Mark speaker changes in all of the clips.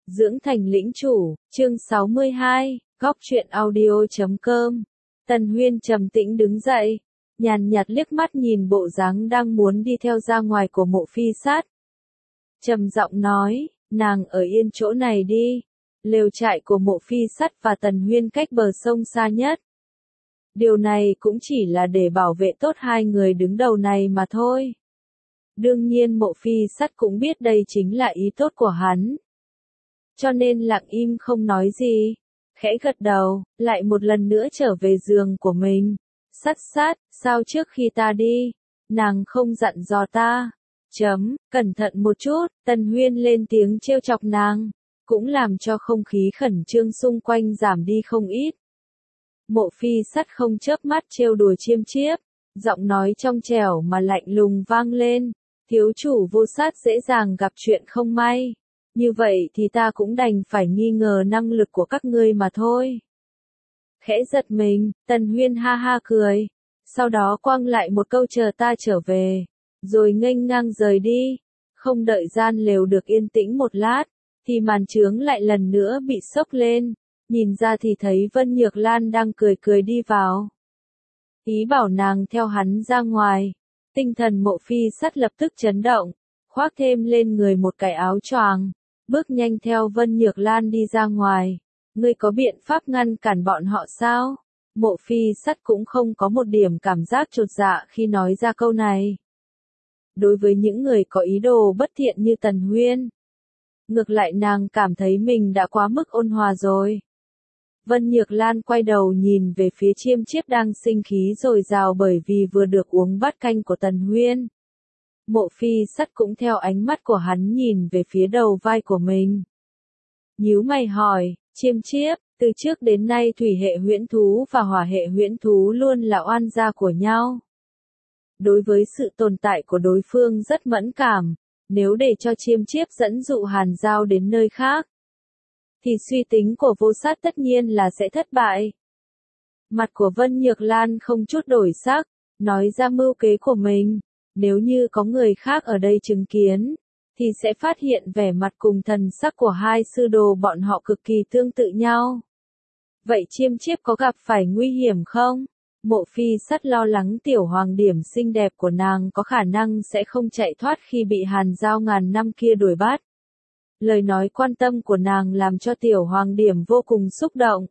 Speaker 1: Dưỡng thành lĩnh chủ, chương 62, góc truyện audio.com. Tần Huyên trầm tĩnh đứng dậy, nhàn nhạt liếc mắt nhìn bộ dáng đang muốn đi theo ra ngoài của Mộ Phi Sát. Trầm giọng nói, nàng ở yên chỗ này đi. Lều trại của Mộ Phi Sát và Tần Huyên cách bờ sông xa nhất. Điều này cũng chỉ là để bảo vệ tốt hai người đứng đầu này mà thôi. Đương nhiên Mộ Phi Sát cũng biết đây chính là ý tốt của hắn. Cho nên lặng im không nói gì, khẽ gật đầu, lại một lần nữa trở về giường của mình. Sát, sao trước khi ta đi, nàng không dặn dò ta? Cẩn thận một chút, Tần Huyên lên tiếng trêu chọc nàng, cũng làm cho không khí khẩn trương xung quanh giảm đi không ít. Mộ Phi Sát không chớp mắt trêu đùa chiêm chiếp, giọng nói trong trẻo mà lạnh lùng vang lên, thiếu chủ Vô Sát dễ dàng gặp chuyện không may. Như vậy thì ta cũng đành phải nghi ngờ năng lực của các ngươi mà thôi. Khẽ giật mình, Tần Huyên ha ha cười, sau đó quăng lại một câu chờ ta trở về, rồi nghênh ngang rời đi. Không đợi gian lều được yên tĩnh một lát, thì màn chướng lại lần nữa bị xốc lên, nhìn ra thì thấy Vân Nhược Lan đang cười cười đi vào. Ý bảo nàng theo hắn ra ngoài, tinh thần Mộ Phi Sát lập tức chấn động, khoác thêm lên người một cái áo choàng, bước nhanh theo Vân Nhược Lan đi ra ngoài. Ngươi có biện pháp ngăn cản bọn họ sao? Mộ Phi Sát cũng không có một điểm cảm giác chột dạ khi nói ra câu này. Đối với những người có ý đồ bất thiện như Tần Huyên, ngược lại nàng cảm thấy mình đã quá mức ôn hòa rồi. Vân Nhược Lan quay đầu nhìn về phía chiêm chiếp đang sinh khí dồi dào bởi vì vừa được uống bát canh của Tần Huyên. Mộ Phi Sát cũng theo ánh mắt của hắn nhìn về phía đầu vai của mình. Nhíu mày hỏi, chiêm chiếp, từ trước đến nay thủy hệ huyễn thú và hỏa hệ huyễn thú luôn là oan gia của nhau. Đối với sự tồn tại của đối phương rất mẫn cảm, nếu để cho chiêm chiếp dẫn dụ Hàn Giao đến nơi khác, thì suy tính của Vô Sát tất nhiên là sẽ thất bại. Mặt của Vân Nhược Lan không chút đổi sắc, nói ra mưu kế của mình. Nếu như có người khác ở đây chứng kiến, thì sẽ phát hiện vẻ mặt cùng thần sắc của hai sư đồ bọn họ cực kỳ tương tự nhau. Vậy chiêm chiếp có gặp phải nguy hiểm không? Mộ Phi Sát lo lắng tiểu hoàng điểm xinh đẹp của nàng có khả năng sẽ không chạy thoát khi bị Hàn Giao ngàn năm kia đuổi bắt. Lời nói quan tâm của nàng làm cho tiểu hoàng điểm vô cùng xúc động.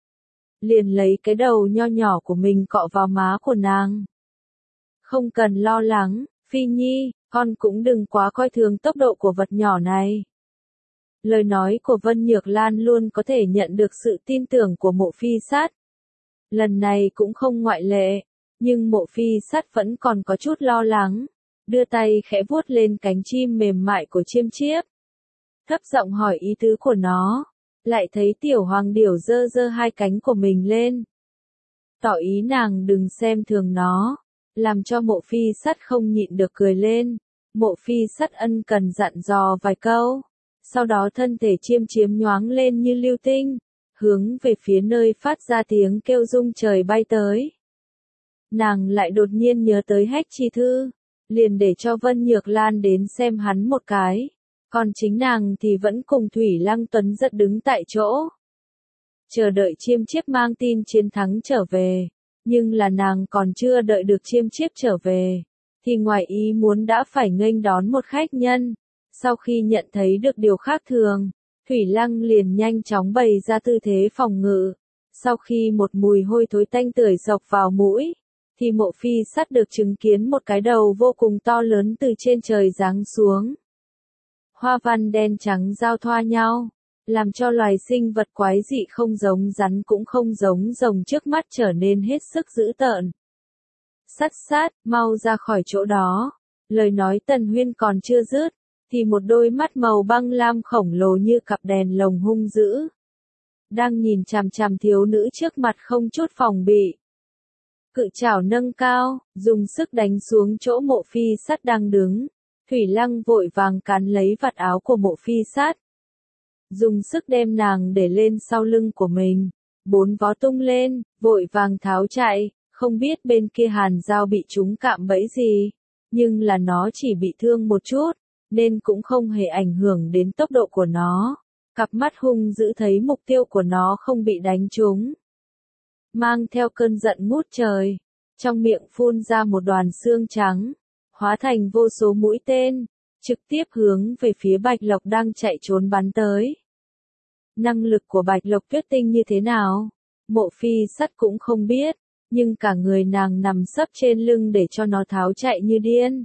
Speaker 1: Liền lấy cái đầu nho nhỏ của mình cọ vào má của nàng. Không cần lo lắng, Phi Nhi, con cũng đừng quá coi thường tốc độ của vật nhỏ này. Lời nói của Vân Nhược Lan luôn có thể nhận được sự tin tưởng của Mộ Phi Sát. Lần này cũng không ngoại lệ, nhưng Mộ Phi Sát vẫn còn có chút lo lắng, đưa tay khẽ vuốt lên cánh chim mềm mại của chiêm chiếp. Thấp giọng hỏi ý tứ của nó, lại thấy tiểu hoàng điểu giơ giơ hai cánh của mình lên. Tỏ ý nàng đừng xem thường nó. Làm cho Mộ Phi Sát không nhịn được cười lên. Mộ Phi Sát ân cần dặn dò vài câu, sau đó thân thể chiêm chiếm nhoáng lên như lưu tinh, hướng về phía nơi phát ra tiếng kêu rung trời bay tới. Nàng lại đột nhiên nhớ tới Hách Chi Thư, liền để cho Vân Nhược Lan đến xem hắn một cái, còn chính nàng thì vẫn cùng Thủy Lăng Tuấn giật đứng tại chỗ, chờ đợi chiêm chiếp mang tin chiến thắng trở về. Nhưng là nàng còn chưa đợi được chiêm chiếp trở về, thì ngoài ý muốn đã phải nghênh đón một khách nhân. Sau khi nhận thấy được điều khác thường, Thủy Lăng liền nhanh chóng bày ra tư thế phòng ngự. Sau khi một mùi hôi thối tanh tưởi dọc vào mũi, thì Mộ Phi Sát được chứng kiến một cái đầu vô cùng to lớn từ trên trời giáng xuống. Hoa văn đen trắng giao thoa nhau, làm cho loài sinh vật quái dị không giống rắn cũng không giống rồng trước mắt trở nên hết sức dữ tợn. Sát, mau ra khỏi chỗ đó. Lời nói Tần Huyên còn chưa dứt, thì một đôi mắt màu băng lam khổng lồ như cặp đèn lồng hung dữ, đang nhìn chằm chằm thiếu nữ trước mặt không chút phòng bị. Cự chảo nâng cao, dùng sức đánh xuống chỗ Mộ Phi Sát đang đứng. Thủy Lăng vội vàng cán lấy vạt áo của Mộ Phi Sát, dùng sức đem nàng để lên sau lưng của mình, bốn vó tung lên, vội vàng tháo chạy, không biết bên kia Hàn Giao bị trúng cạm bẫy gì, nhưng là nó chỉ bị thương một chút, nên cũng không hề ảnh hưởng đến tốc độ của nó. Cặp mắt hung dữ thấy mục tiêu của nó không bị đánh trúng. Mang theo cơn giận ngút trời, trong miệng phun ra một đoàn xương trắng, hóa thành vô số mũi tên, trực tiếp hướng về phía Bạch Lộc đang chạy trốn bắn tới. Năng lực của Bạch Lộc Tuyết Tinh như thế nào? Mộ Phi Sắt cũng không biết, nhưng cả người nàng nằm sấp trên lưng để cho nó tháo chạy như điên.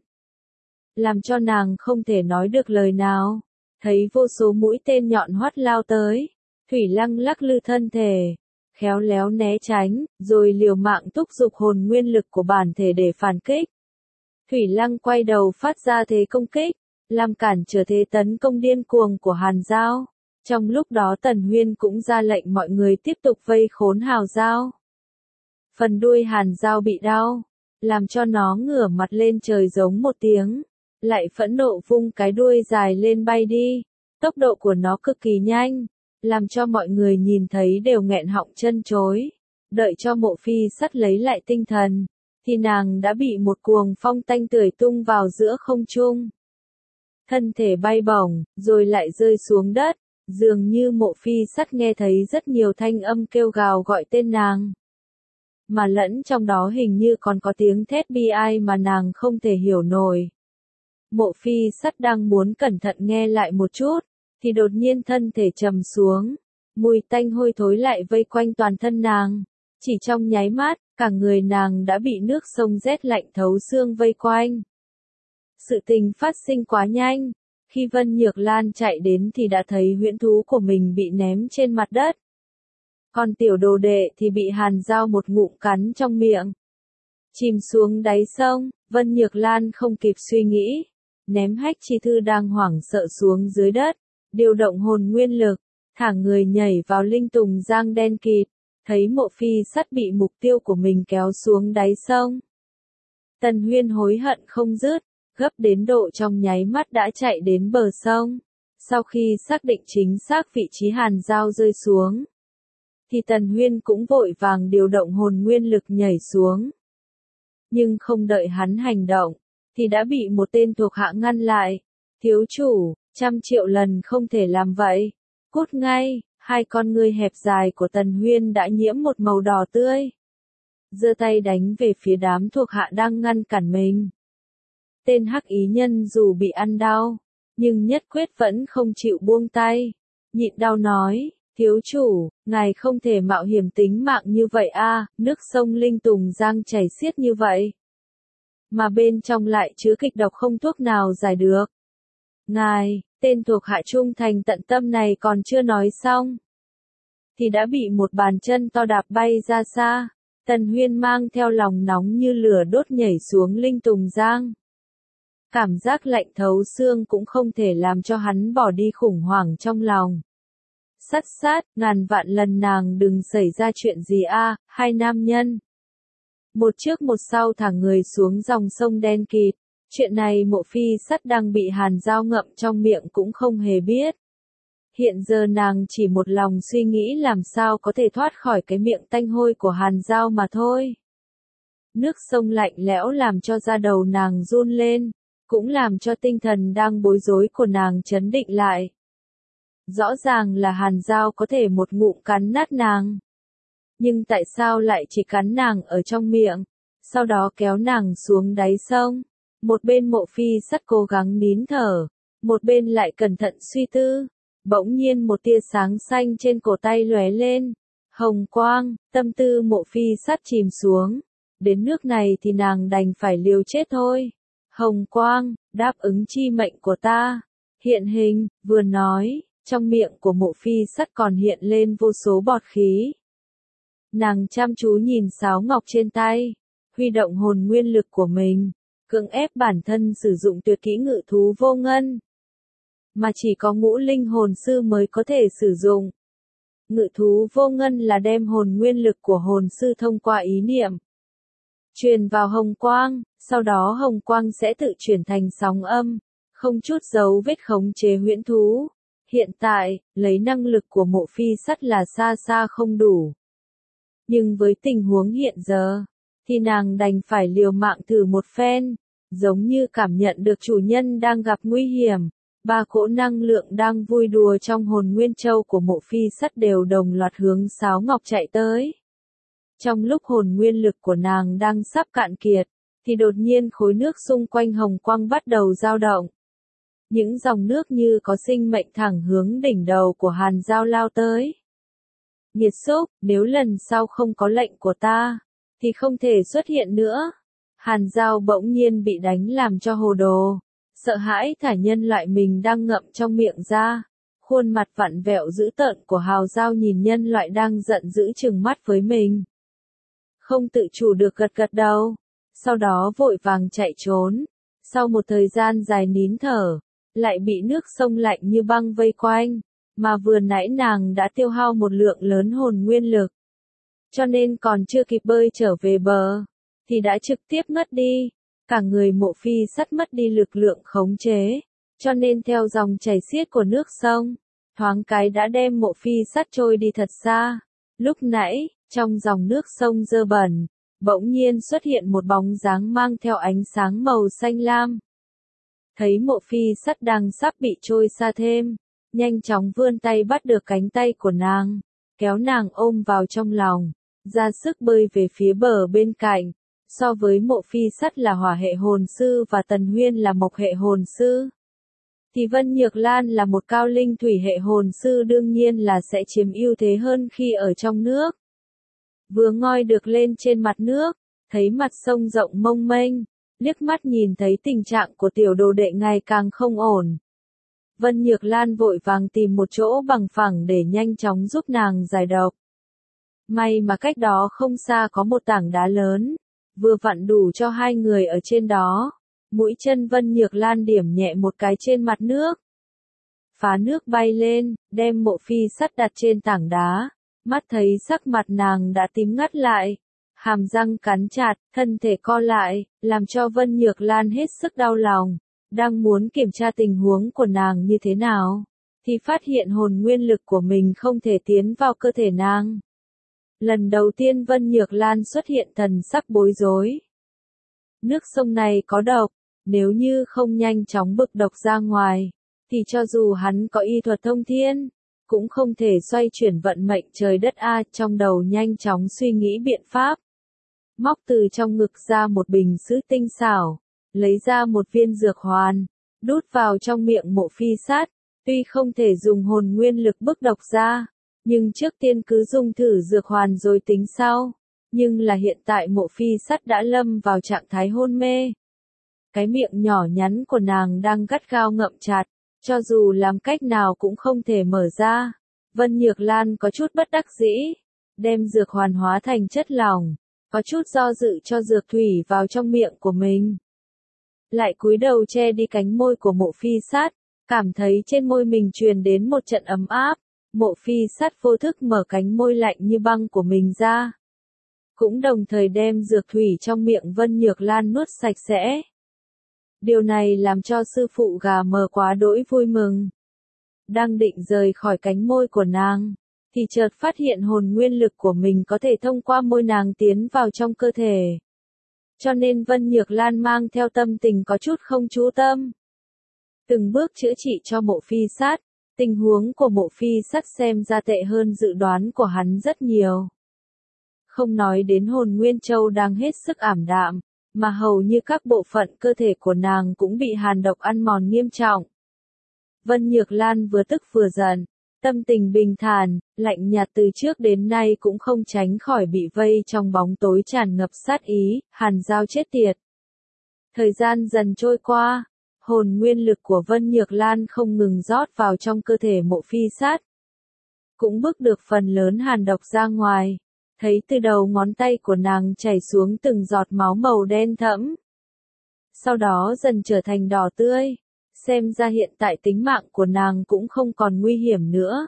Speaker 1: Làm cho nàng không thể nói được lời nào. Thấy vô số mũi tên nhọn hoắt lao tới, Thủy Lăng lắc lư thân thể, khéo léo né tránh, rồi liều mạng thúc giục hồn nguyên lực của bản thể để phản kích. Thủy Lăng quay đầu phát ra thế công kích, làm cản trở thế tấn công điên cuồng của Hàn Giao. Trong lúc đó Tần Huyên cũng ra lệnh mọi người tiếp tục vây khốn Hào Giao. Phần đuôi Hàn Giao bị đau, làm cho nó ngửa mặt lên trời giống một tiếng, lại phẫn nộ vung cái đuôi dài lên bay đi. Tốc độ của nó cực kỳ nhanh, làm cho mọi người nhìn thấy đều nghẹn họng chân chối. Đợi cho Mộ Phi Sắt lấy lại tinh thần, thì nàng đã bị một cuồng phong tanh tưởi tung vào giữa không trung. Thân thể bay bổng, rồi lại rơi xuống đất, dường như Mộ Phi Sắt nghe thấy rất nhiều thanh âm kêu gào gọi tên nàng. Mà lẫn trong đó hình như còn có tiếng thét bi ai mà nàng không thể hiểu nổi. Mộ Phi Sắt đang muốn cẩn thận nghe lại một chút, thì đột nhiên thân thể trầm xuống, mùi tanh hôi thối lại vây quanh toàn thân nàng. Chỉ trong nháy mắt, cả người nàng đã bị nước sông rét lạnh thấu xương vây quanh. Sự tình phát sinh quá nhanh, khi Vân Nhược Lan chạy đến thì đã thấy huyễn thú của mình bị ném trên mặt đất. Còn tiểu đồ đệ thì bị Hàn Giao một ngụm cắn trong miệng. Chìm xuống đáy sông, Vân Nhược Lan không kịp suy nghĩ, ném Hách Chi Thư đang hoảng sợ xuống dưới đất, điều động hồn nguyên lực, thả người nhảy vào linh tùng giang đen kịt, thấy Mộ Phi Sắt bị mục tiêu của mình kéo xuống đáy sông. Tần Huyên hối hận không dứt, gấp đến độ trong nháy mắt đã chạy đến bờ sông. Sau khi xác định chính xác vị trí Hàn Giao rơi xuống, thì Tần Huyên cũng vội vàng điều động hồn nguyên lực nhảy xuống. Nhưng không đợi hắn hành động, thì đã bị một tên thuộc hạ ngăn lại. Thiếu chủ, 100.000.000 lần không thể làm vậy. Cút ngay, hai con ngươi hẹp dài của Tần Huyên đã nhiễm một màu đỏ tươi. Giơ tay đánh về phía đám thuộc hạ đang ngăn cản mình. Tên hắc ý nhân dù bị ăn đau, nhưng nhất quyết vẫn không chịu buông tay. Nhịn đau nói, thiếu chủ, ngài không thể mạo hiểm tính mạng như vậy a, nước sông Linh Tùng Giang chảy xiết như vậy. Mà bên trong lại chứa kịch độc không thuốc nào giải được. Ngài, tên thuộc hạ trung thành tận tâm này còn chưa nói xong, thì đã bị một bàn chân to đạp bay ra xa. Tần Huyên mang theo lòng nóng như lửa đốt nhảy xuống Linh Tùng Giang. Cảm giác lạnh thấu xương cũng không thể làm cho hắn bỏ đi khủng hoảng trong lòng. Sắt sát, ngàn vạn lần nàng đừng xảy ra chuyện gì a, hai nam nhân. Một trước một sau thả người xuống dòng sông đen kịt. Chuyện này Mộ Phi Sắt đang bị Hàn Giao ngậm trong miệng cũng không hề biết. Hiện giờ nàng chỉ một lòng suy nghĩ làm sao có thể thoát khỏi cái miệng tanh hôi của Hàn Giao mà thôi. Nước sông lạnh lẽo làm cho da đầu nàng run lên, cũng làm cho tinh thần đang bối rối của nàng chấn định lại. Rõ ràng là Hàn Giao có thể một ngụm cắn nát nàng. Nhưng tại sao lại chỉ cắn nàng ở trong miệng, sau đó kéo nàng xuống đáy sông? Một bên Mộ Phi Sắt cố gắng nín thở, một bên lại cẩn thận suy tư. Bỗng nhiên một tia sáng xanh trên cổ tay lóe lên. Hồng quang, tâm tư Mộ Phi Sắt chìm xuống. Đến nước này thì nàng đành phải liều chết thôi. Hồng quang, đáp ứng chi mệnh của ta. Hiện hình, vừa nói, trong miệng của Mộ Phi Sắt còn hiện lên vô số bọt khí. Nàng chăm chú nhìn sáo ngọc trên tay, huy động hồn nguyên lực của mình, cưỡng ép bản thân sử dụng tuyệt kỹ ngự thú vô ngân, mà chỉ có ngũ linh hồn sư mới có thể sử dụng. Ngự thú vô ngân là đem hồn nguyên lực của hồn sư thông qua ý niệm truyền vào hồng quang, sau đó hồng quang sẽ tự chuyển thành sóng âm, không chút dấu vết khống chế huyễn thú. Hiện tại, lấy năng lực của Mộ Phi Sắt là xa xa không đủ. Nhưng với tình huống hiện giờ, thì nàng đành phải liều mạng thử một phen, giống như cảm nhận được chủ nhân đang gặp nguy hiểm, Ba cỗ năng lượng đang vui đùa trong hồn nguyên châu của Mộ Phi Sắt đều đồng loạt hướng Sáo Ngọc chạy tới. Trong lúc hồn nguyên lực của nàng đang sắp cạn kiệt, thì đột nhiên khối nước xung quanh hồng quang bắt đầu dao động. Những dòng nước như có sinh mệnh thẳng hướng đỉnh đầu của Hàn Giao lao tới. Nghiệt xúc, nếu lần sau không có lệnh của ta, thì không thể xuất hiện nữa. Hàn Giao bỗng nhiên bị đánh làm cho hồ đồ, sợ hãi thả nhân loại mình đang ngậm trong miệng ra. Khuôn mặt vặn vẹo dữ tợn của Hào Giao nhìn nhân loại đang giận dữ trừng mắt với mình. Không tự chủ được gật gật đầu, sau đó vội vàng chạy trốn. Sau một thời gian dài nín thở, lại bị nước sông lạnh như băng vây quanh, mà vừa nãy nàng đã tiêu hao một lượng lớn hồn nguyên lực. Cho nên còn chưa kịp bơi trở về bờ, thì đã trực tiếp ngất đi. Cả người Mộ Phi Sắt mất đi lực lượng khống chế, cho nên theo dòng chảy xiết của nước sông, thoáng cái đã đem Mộ Phi Sắt trôi đi thật xa. Lúc nãy, trong dòng nước sông dơ bẩn, bỗng nhiên xuất hiện một bóng dáng mang theo ánh sáng màu xanh lam. Thấy Mộ Phi Sắt đang sắp bị trôi xa thêm, nhanh chóng vươn tay bắt được cánh tay của nàng, kéo nàng ôm vào trong lòng, ra sức bơi về phía bờ bên cạnh. So với Mộ Phi Sắt là hỏa hệ hồn sư và Tần Huyên là mộc hệ hồn sư, thì Vân Nhược Lan là một cao linh thủy hệ hồn sư đương nhiên là sẽ chiếm ưu thế hơn khi ở trong nước. Vừa ngoi được lên trên mặt nước, thấy mặt sông rộng mênh mông, liếc mắt nhìn thấy tình trạng của tiểu đồ đệ ngày càng không ổn. Vân Nhược Lan vội vàng tìm một chỗ bằng phẳng để nhanh chóng giúp nàng giải độc. May mà cách đó không xa có một tảng đá lớn, vừa vặn đủ cho hai người ở trên đó. Mũi chân Vân Nhược Lan điểm nhẹ một cái trên mặt nước. Phá nước bay lên, đem Mộ Phi Sắt đặt trên tảng đá. Mắt thấy sắc mặt nàng đã tím ngắt lại, hàm răng cắn chặt, thân thể co lại, làm cho Vân Nhược Lan hết sức đau lòng. Đang muốn kiểm tra tình huống của nàng như thế nào, thì phát hiện hồn nguyên lực của mình không thể tiến vào cơ thể nàng. Lần đầu tiên Vân Nhược Lan xuất hiện thần sắc bối rối. Nước sông này có độc, nếu như không nhanh chóng bực độc ra ngoài, thì cho dù hắn có y thuật thông thiên, cũng không thể xoay chuyển vận mệnh trời đất trong đầu nhanh chóng suy nghĩ biện pháp. Móc từ trong ngực ra một bình sứ tinh xảo, lấy ra một viên dược hoàn, đút vào trong miệng Mộ Phi Sắt. Tuy không thể dùng hồn nguyên lực bức độc ra, nhưng trước tiên cứ dùng thử dược hoàn rồi tính sau. Nhưng là hiện tại Mộ Phi Sắt đã lâm vào trạng thái hôn mê. Cái miệng nhỏ nhắn của nàng đang gắt gao ngậm chặt, cho dù làm cách nào cũng không thể mở ra. Vân Nhược Lan có chút bất đắc dĩ, đem dược hoàn hóa thành chất lỏng, có chút do dự cho dược thủy vào trong miệng của mình. Lại cúi đầu che đi cánh môi của Mộ Phi Sắt, cảm thấy trên môi mình truyền đến một trận ấm áp. Mộ Phi Sắt vô thức mở cánh môi lạnh như băng của mình ra, cũng đồng thời đem dược thủy trong miệng Vân Nhược Lan nuốt sạch sẽ. Điều này làm cho sư phụ gà mờ quá đỗi vui mừng. Đang định rời khỏi cánh môi của nàng, thì chợt phát hiện hồn nguyên lực của mình có thể thông qua môi nàng tiến vào trong cơ thể. Cho nên Vân Nhược Lan mang theo tâm tình có chút không chú tâm. Từng bước chữa trị cho Mộ Phi Sắt, tình huống của Mộ Phi Sắt xem ra tệ hơn dự đoán của hắn rất nhiều. Không nói đến hồn nguyên châu đang hết sức ảm đạm, mà hầu như các bộ phận cơ thể của nàng cũng bị hàn độc ăn mòn nghiêm trọng. Vân Nhược Lan vừa tức vừa giận, tâm tình bình thản, lạnh nhạt từ trước đến nay cũng không tránh khỏi bị vây trong bóng tối tràn ngập sát ý. Hàn Giao chết tiệt. Thời gian dần trôi qua, hồn nguyên lực của Vân Nhược Lan không ngừng rót vào trong cơ thể Mộ Phi Sắt, cũng bức được phần lớn hàn độc ra ngoài. Thấy từ đầu ngón tay của nàng chảy xuống từng giọt máu màu đen thẫm, sau đó dần trở thành đỏ tươi. Xem ra hiện tại tính mạng của nàng cũng không còn nguy hiểm nữa.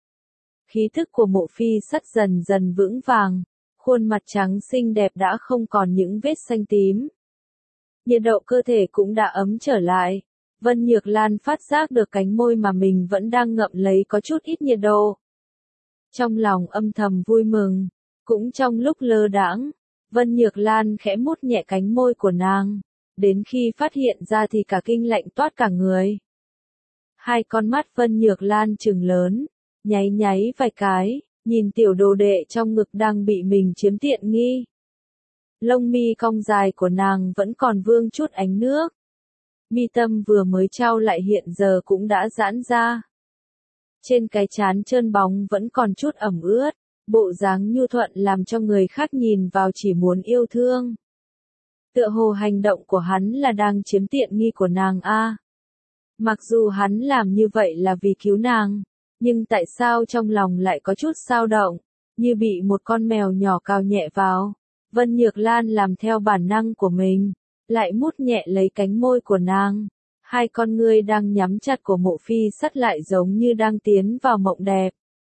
Speaker 1: Khí thức của Mộ Phi Sắt dần dần vững vàng, khuôn mặt trắng xinh đẹp đã không còn những vết xanh tím. Nhiệt độ cơ thể cũng đã ấm trở lại. Vân Nhược Lan phát giác được cánh môi mà mình vẫn đang ngậm lấy có chút ít nhiệt độ. Trong lòng âm thầm vui mừng, cũng trong lúc lơ đãng, Vân Nhược Lan khẽ mút nhẹ cánh môi của nàng. Đến khi phát hiện ra thì cả kinh lạnh toát cả người. Hai con mắt Vân Nhược Lan trừng lớn, nháy nháy vài cái, nhìn tiểu đồ đệ trong ngực đang bị mình chiếm tiện nghi. Lông mi cong dài của nàng vẫn còn vương chút ánh nước. Mi tâm vừa mới trao lại hiện giờ cũng đã giãn ra. Trên cái trán trơn bóng vẫn còn chút ẩm ướt, bộ dáng nhu thuận làm cho người khác nhìn vào chỉ muốn yêu thương. Tựa hồ hành động của hắn là đang chiếm tiện nghi của nàng a. Mặc dù hắn làm như vậy là vì cứu nàng, nhưng tại sao trong lòng lại có chút xao động, như bị một con mèo nhỏ cào nhẹ vào. Vân Nhược Lan làm theo bản năng của mình, lại mút nhẹ lấy cánh môi của nàng. Hai con ngươi đang nhắm chặt của Mộ Phi Sắt lại giống như đang tiến vào mộng đẹp.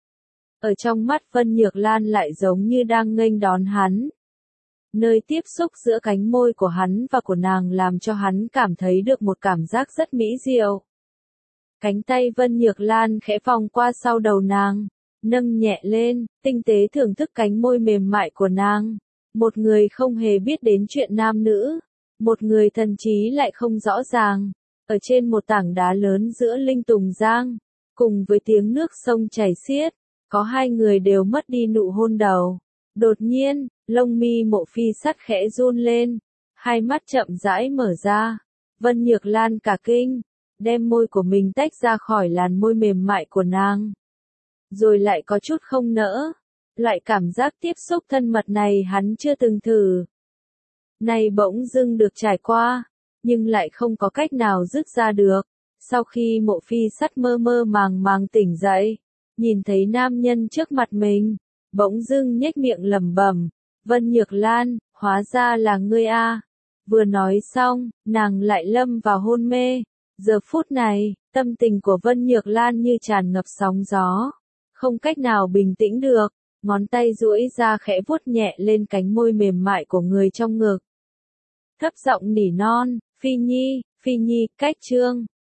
Speaker 1: Ở trong mắt Vân Nhược Lan lại giống như đang nghênh đón hắn. Nơi tiếp xúc giữa cánh môi của hắn và của nàng làm cho hắn cảm thấy được một cảm giác rất mỹ diệu. Cánh tay Vân Nhược Lan khẽ vòng qua sau đầu nàng, nâng nhẹ lên, tinh tế thưởng thức cánh môi mềm mại của nàng. Một người không hề biết đến chuyện nam nữ, một người thần trí lại không rõ ràng, ở trên một tảng đá lớn giữa Linh Tùng Giang, cùng với tiếng nước sông chảy xiết, có hai người đều mất đi nụ hôn đầu. Đột nhiên, lông mi Mộ Phi Sắt khẽ run lên, hai mắt chậm rãi mở ra. Vân Nhược Lan cả kinh, đem môi của mình tách ra khỏi làn môi mềm mại của nàng. Rồi lại có chút không nỡ. Loại cảm giác tiếp xúc thân mật này hắn chưa từng thử. Này bỗng dưng được trải qua, nhưng lại không có cách nào dứt ra được. Sau khi Mộ Phi Sắt mơ mơ màng màng tỉnh dậy, nhìn thấy nam nhân trước mặt mình, bỗng dưng nhếch miệng lẩm bẩm, Vân Nhược Lan, hóa ra là ngươi a. Vừa nói xong, nàng lại lâm vào hôn mê. Giờ phút này, tâm tình của Vân Nhược Lan như tràn ngập sóng gió, không cách nào bình tĩnh được. Ngón tay duỗi ra khẽ vuốt nhẹ lên cánh môi mềm mại của người trong ngực. Thấp giọng nỉ non, Phi Nhi, cách chương.